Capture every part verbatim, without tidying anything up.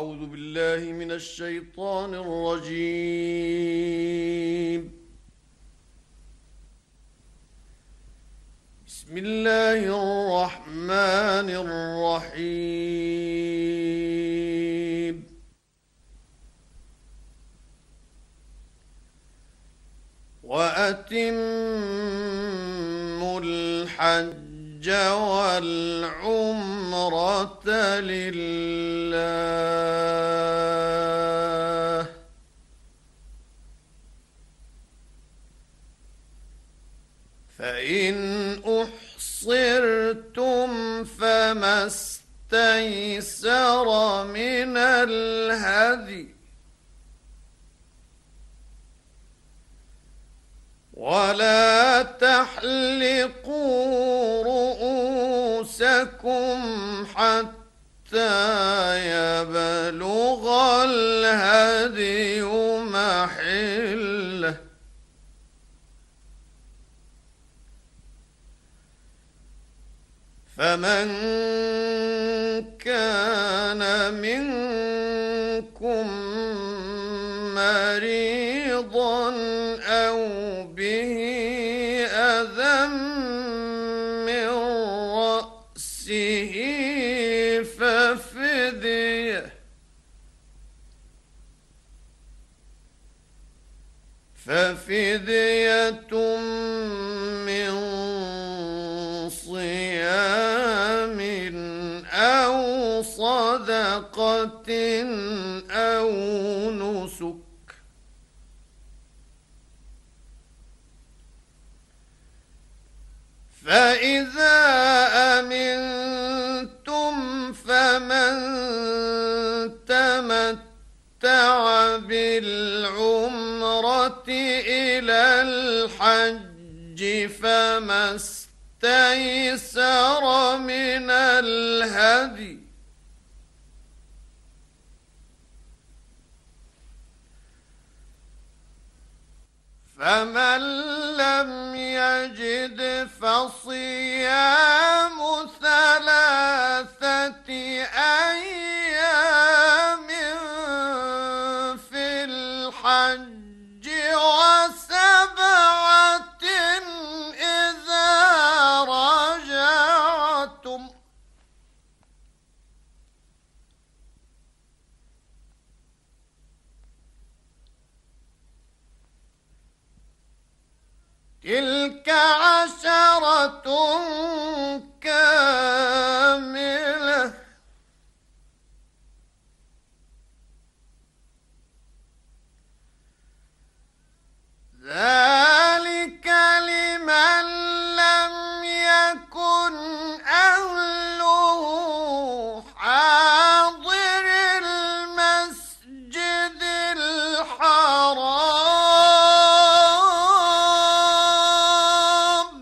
أعوذ بالله من الشيطان الرجيم. بسم الله الرحمن الرحيم. وأتموا الحج والعمرة لله، فإن أحصرتم فما استيسر من الهدي، ولا تحلقوا رؤوسكم حتى يبلغ الهدي محله، فمن كان منكم مريضا أو به أذى من رأسه ففدية ففدية من صيام أو صدقة أو نسك، فإذا أمنتم فمن تمتع بالعمرة إلى الحج فما استيسر من الهدي، فمن لم يجد فصيام ثلاثة أيام في الحج وسبعة إذا رجعتم، تلك عشرة كاملة، ذلك لمن لم يكن أهله حاضر المسجد الحرام،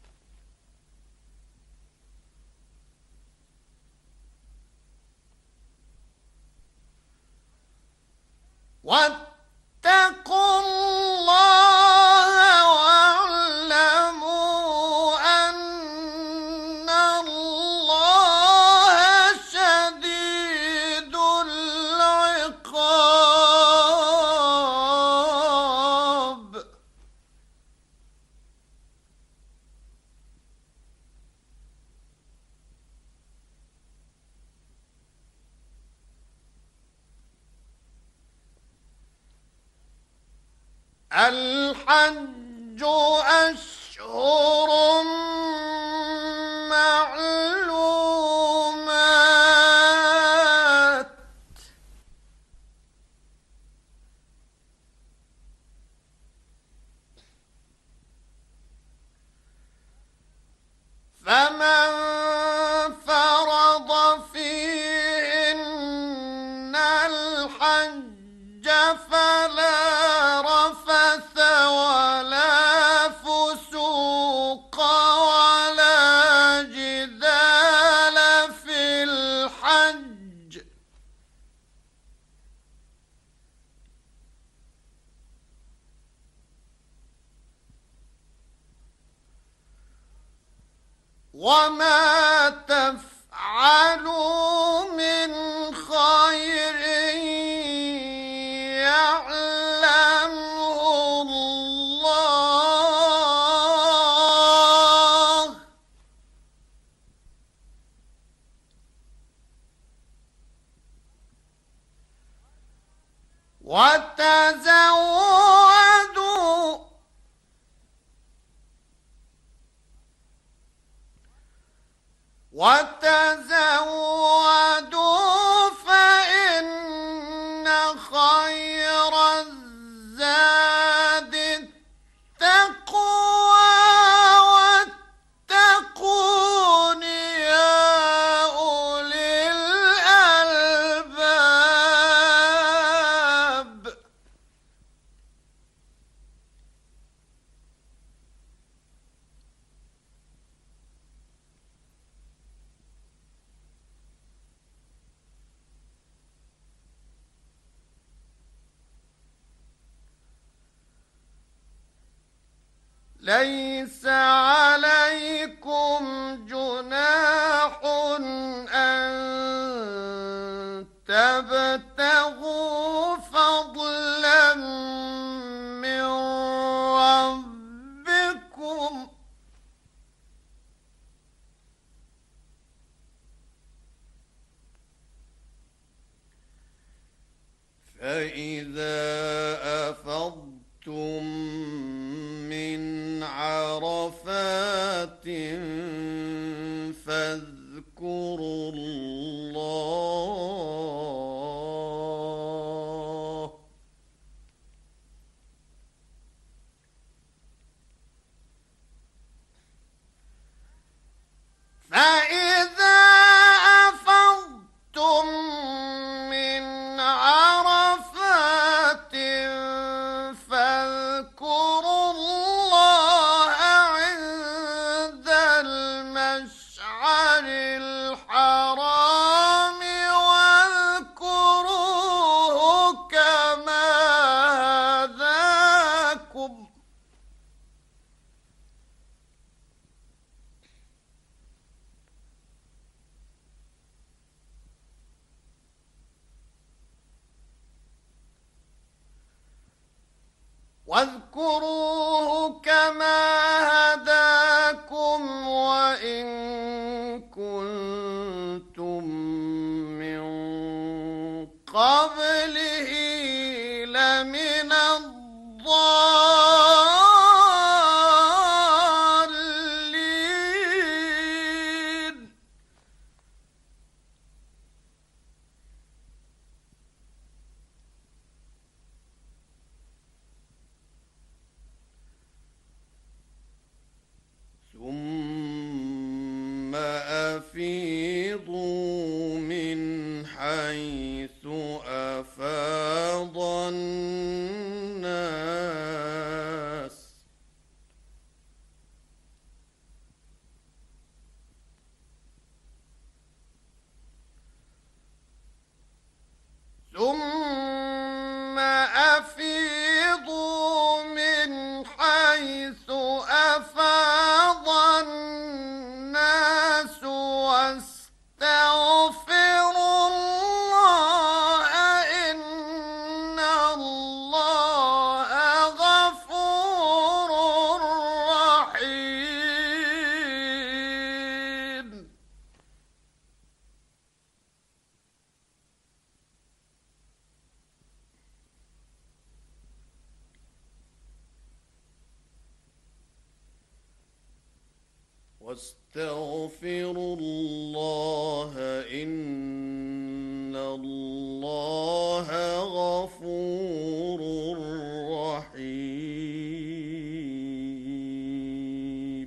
واتقوا الله واعلموا أن الله شديد العقاب. الحج أشهر معلومات، فمن فرض فيهن الحج فلا رفث ولا فسوق ولا جدال في الحج، وما تفعلوا من خير وتزودوا وتزودوا فإن خير الزاد التقوى واتقون يا أولي الألباب. ليس عليكم جناح أن تبتغوا فضلا من ربكم فإذا أفضتم من عرفات فاذكروا الله فإذا أفضتم من عرفات فاذكروا الله عند المشعر الحرام واذكروه كما هداكم واذكروه كما هداكم وإن كنتم من قبله لمن الضالين. ثم أفيضوا من حيث أفاض الناس ثم أفيضوا من حيث أفاض الناس واستغفروا الله إن الله غفور رحيم. واستغفروا الله إن الله غفور رحيم.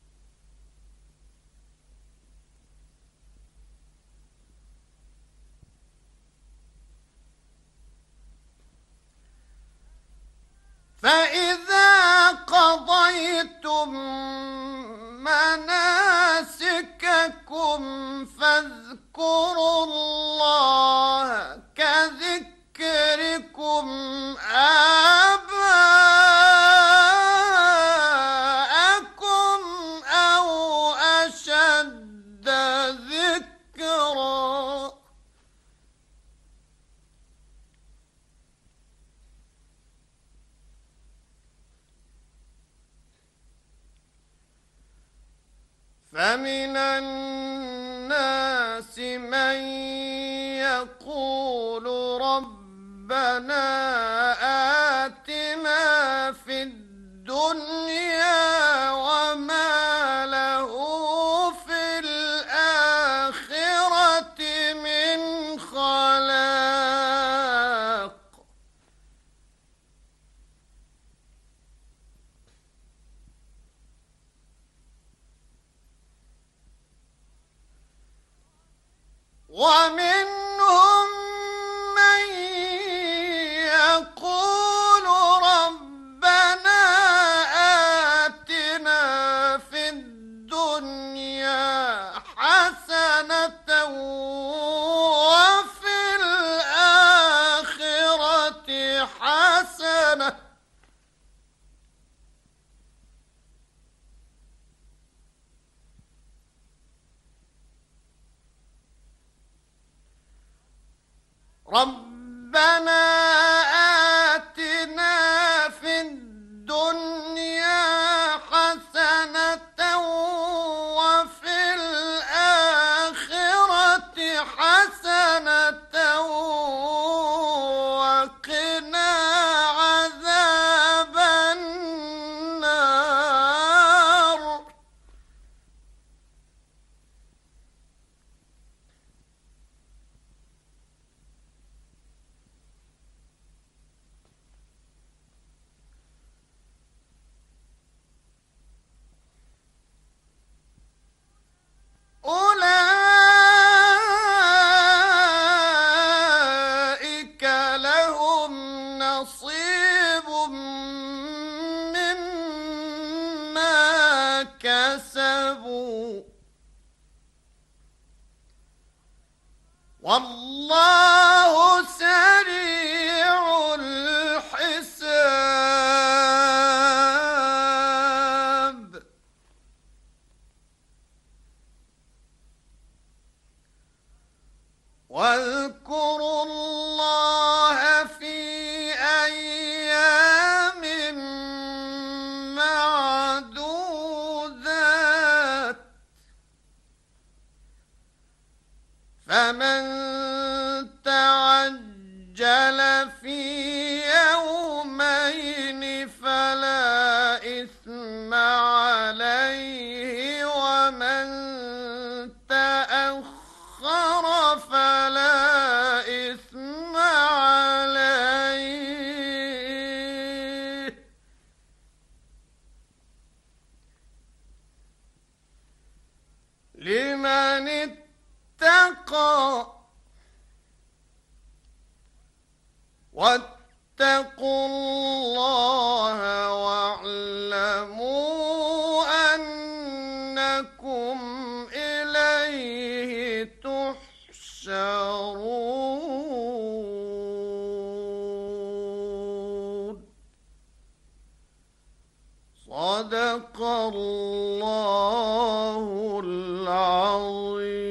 فإذا قضيتم مناسككم فاذكروا الله كذكركم آباءكم أو أشد ذكرا فمن الناس من يقول ربنا ربنا آتنا في الدنيا وما له في الآخرة من خلاق. ومنهم من يقول ربنا آتنا في الدنيا حسنة وفي الآخرة حسنة ربنا آتنا في الدنيا حسنة وفي الآخرة حسنة وقنا عذاب النار. أولئك لهم نصيب مما كسبوا والله سريع الحساب. واذكروا الله في أيام معدودات فمن تعجل في يومين فلا إثم عليه ومن تأخر فلا إثم عليه لمن اتقى. واتقوا الله واعلموا أنكم إليه تحشرون. صدق الله العظيم.